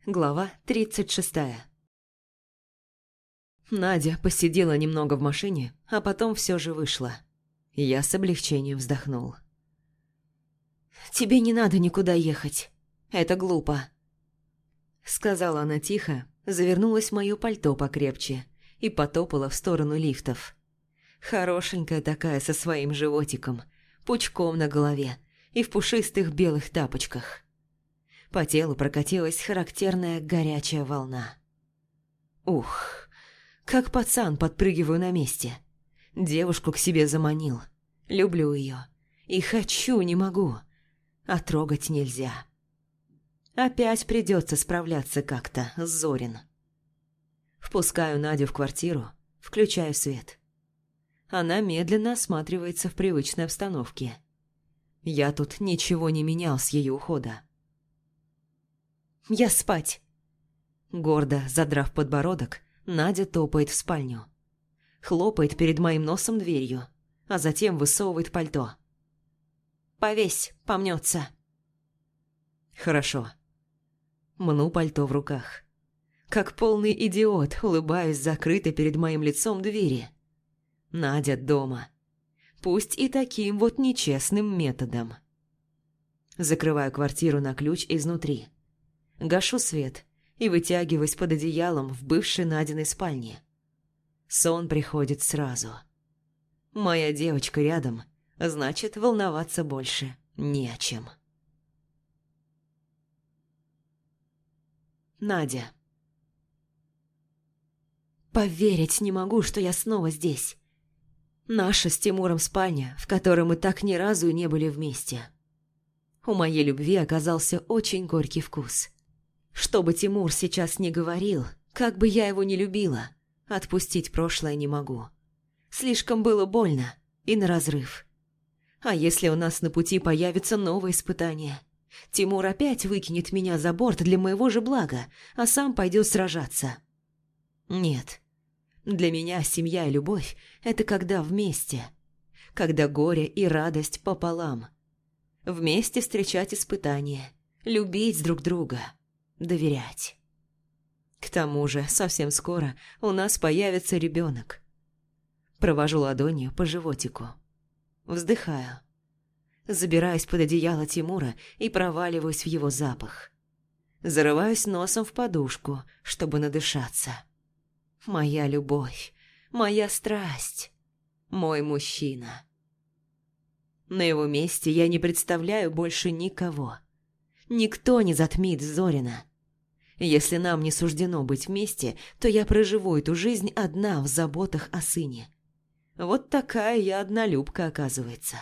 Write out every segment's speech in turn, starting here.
Глава 36. Надя посидела немного в машине, а потом все же вышла. Я с облегчением вздохнул. «Тебе не надо никуда ехать. Это глупо», — сказала она тихо, завернулась в моё пальто покрепче и потопала в сторону лифтов. Хорошенькая такая со своим животиком, пучком на голове и в пушистых белых тапочках. По телу прокатилась характерная горячая волна. Ух, как пацан подпрыгиваю на месте. Девушку к себе заманил. Люблю ее. И хочу, не могу. А трогать нельзя. Опять придется справляться как-то с Зорин. Впускаю Надю в квартиру, включаю свет. Она медленно осматривается в привычной обстановке. Я тут ничего не менял с ее ухода. «Я спать!» Гордо задрав подбородок, Надя топает в спальню. Хлопает перед моим носом дверью, а затем высовывает пальто. «Повесь, помнется». «Хорошо». Мну пальто в руках. Как полный идиот улыбаюсь закрытой перед моим лицом двери. Надя дома. Пусть и таким вот нечестным методом. Закрываю квартиру на ключ изнутри. Гашу свет и вытягиваюсь под одеялом в бывшей Надиной спальне. Сон приходит сразу. Моя девочка рядом, значит, волноваться больше не о чем. Надя. Поверить не могу, что я снова здесь. Наша с Тимуром спальня, в которой мы так ни разу и не были вместе. У моей любви оказался очень горький вкус. Что бы Тимур сейчас ни говорил, как бы я его ни любила, отпустить прошлое не могу. Слишком было больно и наразрыв. А если у нас на пути появится новое испытание? Тимур опять выкинет меня за борт для моего же блага, а сам пойдет сражаться. Нет. Для меня семья и любовь – это когда вместе. Когда горе и радость пополам. Вместе встречать испытания, любить друг друга, доверять. К тому же совсем скоро у нас появится ребенок. Провожу ладонью по животику. Вздыхаю. Забираюсь под одеяло Тимура и проваливаюсь в его запах. Зарываюсь носом в подушку, чтобы надышаться. Моя любовь, моя страсть, мой мужчина. На его месте я не представляю больше никого. Никто не затмит Зорина. Если нам не суждено быть вместе, то я проживу эту жизнь одна в заботах о сыне. Вот такая я однолюбка, оказывается.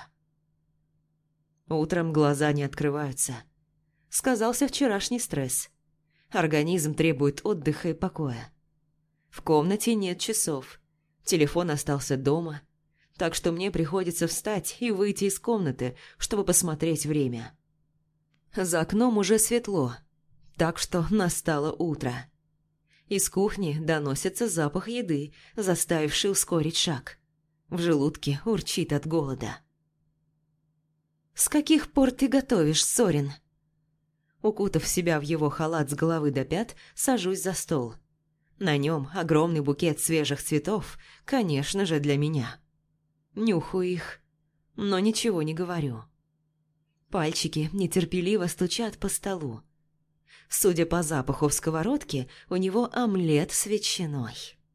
Утром глаза не открываются. Сказался вчерашний стресс. Организм требует отдыха и покоя. В комнате нет часов. Телефон остался дома. Так что мне приходится встать и выйти из комнаты, чтобы посмотреть время. За окном уже светло, так что настало утро. Из кухни доносится запах еды, заставивший ускорить шаг. В желудке урчит от голода. «С каких пор ты готовишь, Зорин?» Укутав себя в его халат с головы до пят, сажусь за стол. На нем огромный букет свежих цветов, конечно же, для меня. Нюхаю их, но ничего не говорю. Пальчики нетерпеливо стучат по столу. Судя по запаху в сковородке, у него омлет с ветчиной.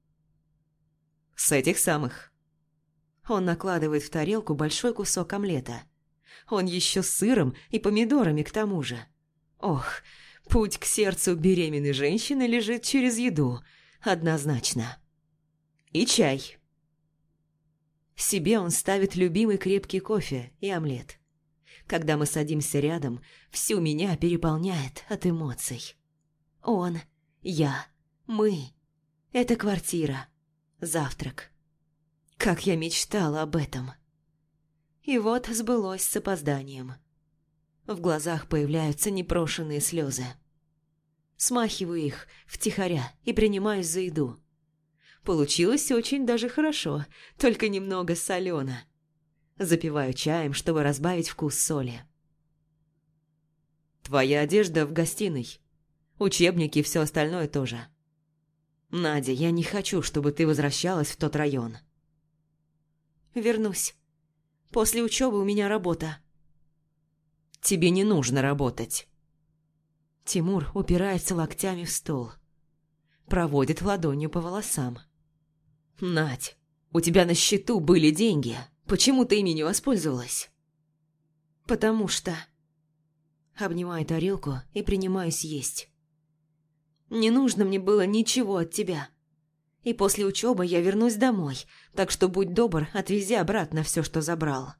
С этих самых. Он накладывает в тарелку большой кусок омлета. Он еще с сыром и помидорами к тому же. Ох, путь к сердцу беременной женщины лежит через еду, однозначно. И чай. Себе он ставит любимый крепкий кофе и омлет. Когда мы садимся рядом, всю меня переполняет от эмоций. Он, я, мы. Это квартира, завтрак. Как я мечтала об этом. И вот сбылось с опозданием. В глазах появляются непрошенные слезы. Смахиваю их втихаря и принимаюсь за еду. Получилось очень даже хорошо, только немного солено. Запиваю чаем, чтобы разбавить вкус соли. «Твоя одежда в гостиной». Учебники и все остальное тоже. Надя, я не хочу, чтобы ты возвращалась в тот район. Вернусь. После учебы у меня работа. Тебе не нужно работать. Тимур упирается локтями в стол. Проводит ладонью по волосам. Надь, у тебя на счету были деньги. Почему ты ими не воспользовалась? Потому что... Обнимаю тарелку и принимаюсь есть. Не нужно мне было ничего от тебя. И после учебы я вернусь домой, так что будь добр, отвези обратно все, что забрал.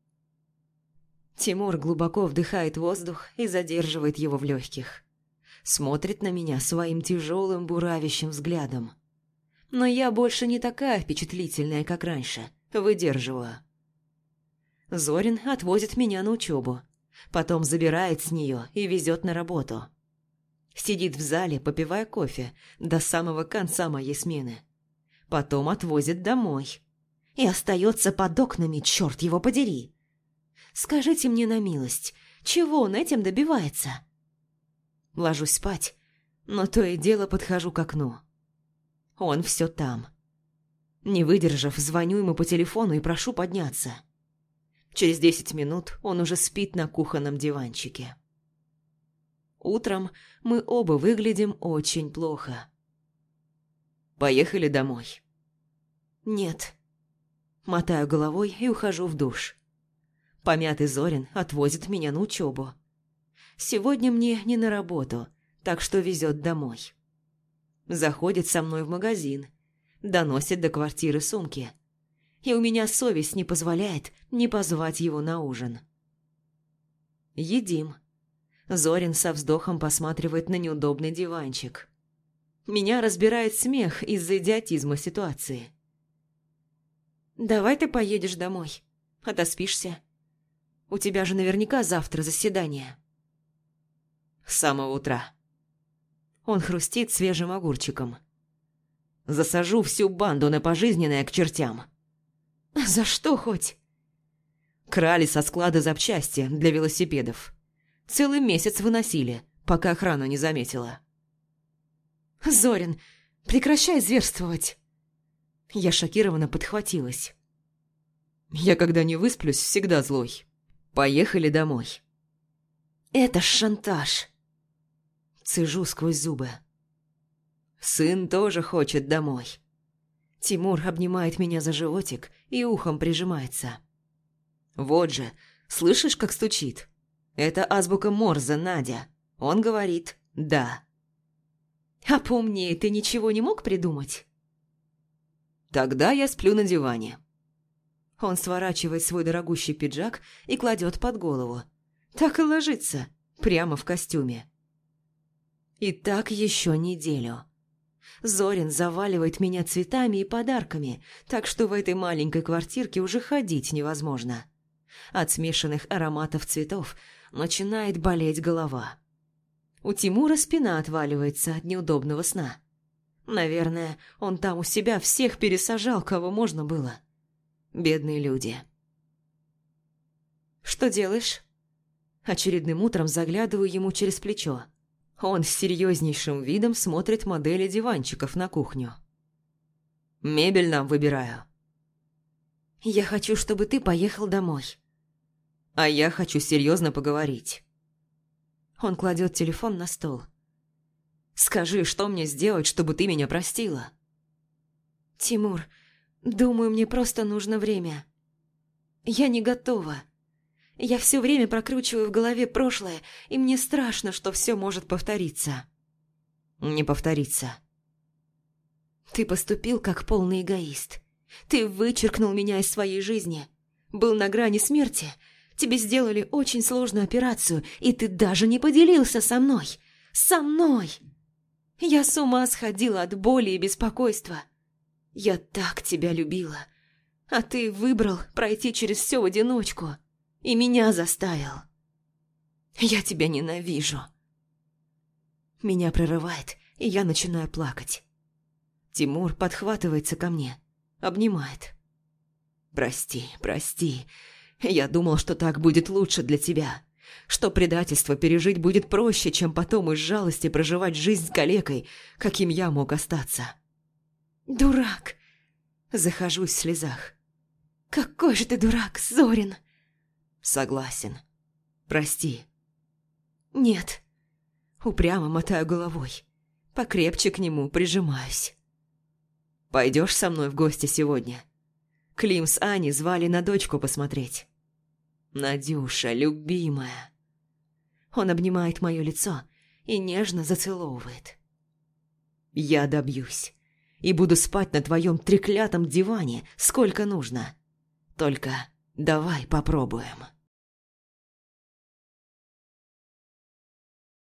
Тимур глубоко вдыхает воздух и задерживает его в легких. Смотрит на меня своим тяжелым буравящим взглядом. Но я больше не такая впечатлительная, как раньше. Выдерживаю. Зорин отвозит меня на учебу. Потом забирает с нее и везет на работу. Сидит в зале, попивая кофе, до самого конца моей смены. Потом отвозит домой. И остается под окнами, черт его подери. Скажите мне на милость, чего он этим добивается? Ложусь спать, но то и дело подхожу к окну. Он все там. Не выдержав, звоню ему по телефону и прошу подняться. Через 10 минут он уже спит на кухонном диванчике. Утром мы оба выглядим очень плохо. Поехали домой. Нет. Мотаю головой и ухожу в душ. Помятый Зорин отвозит меня на учебу. Сегодня мне не на работу, так что везет домой. Заходит со мной в магазин, доносит до квартиры сумки. И у меня совесть не позволяет не позвать его на ужин. Едим. Зорин со вздохом посматривает на неудобный диванчик. Меня разбирает смех из-за идиотизма ситуации. «Давай ты поедешь домой, отоспишься. У тебя же наверняка завтра заседание». С самого утра. Он хрустит свежим огурчиком. Засажу всю банду на пожизненное к чертям. «За что хоть?» Крали со склада запчасти для велосипедов. Целый месяц выносили, пока охрана не заметила. «Зорин, прекращай зверствовать!» Я шокированно подхватилась. Я, когда не высплюсь, всегда злой. Поехали домой. Это ж шантаж. Цежу сквозь зубы. Сын тоже хочет домой. Тимур обнимает меня за животик и ухом прижимается. Вот же, слышишь, как стучит? Это азбука Морзе, Надя. Он говорит «да». А поумнее ты ничего не мог придумать? Тогда я сплю на диване. Он сворачивает свой дорогущий пиджак и кладет под голову. Так и ложится, прямо в костюме. И так еще неделю. Зорин заваливает меня цветами и подарками, так что в этой маленькой квартирке уже ходить невозможно. От смешанных ароматов цветов начинает болеть голова. У Тимура спина отваливается от неудобного сна. Наверное, он там у себя всех пересажал, кого можно было. Бедные люди. «Что делаешь?» Очередным утром заглядываю ему через плечо. Он с серьезнейшим видом смотрит модели диванчиков на кухню. «Мебель нам выбираю». «Я хочу, чтобы ты поехал домой». «А я хочу серьезно поговорить». Он кладет телефон на стол. «Скажи, что мне сделать, чтобы ты меня простила?» «Тимур, думаю, мне просто нужно время. Я не готова. Я все время прокручиваю в голове прошлое, и мне страшно, что все может повториться». «Не повторится». «Ты поступил как полный эгоист. Ты вычеркнул меня из своей жизни. Был на грани смерти. Тебе сделали очень сложную операцию, и ты даже не поделился со мной. Со мной! Я с ума сходила от боли и беспокойства. Я так тебя любила. А ты выбрал пройти через все в одиночку. И меня заставил. Я тебя ненавижу». Меня прорывает, и я начинаю плакать. Тимур подхватывается ко мне, обнимает. «Прости, прости. Я думал, что так будет лучше для тебя. Что предательство пережить будет проще, чем потом из жалости проживать жизнь с калекой, каким я мог остаться. «Дурак!» Захожусь в слезах. «Какой же ты дурак, Зорин!» Согласен. Прости. «Нет». Упрямо мотаю головой. Покрепче к нему прижимаюсь. Пойдешь со мной в гости сегодня? Клим с Аней звали на дочку посмотреть. Надюша, любимая. Он обнимает мое лицо и нежно зацеловывает. Я добьюсь. И буду спать на твоем треклятом диване сколько нужно. Только давай попробуем.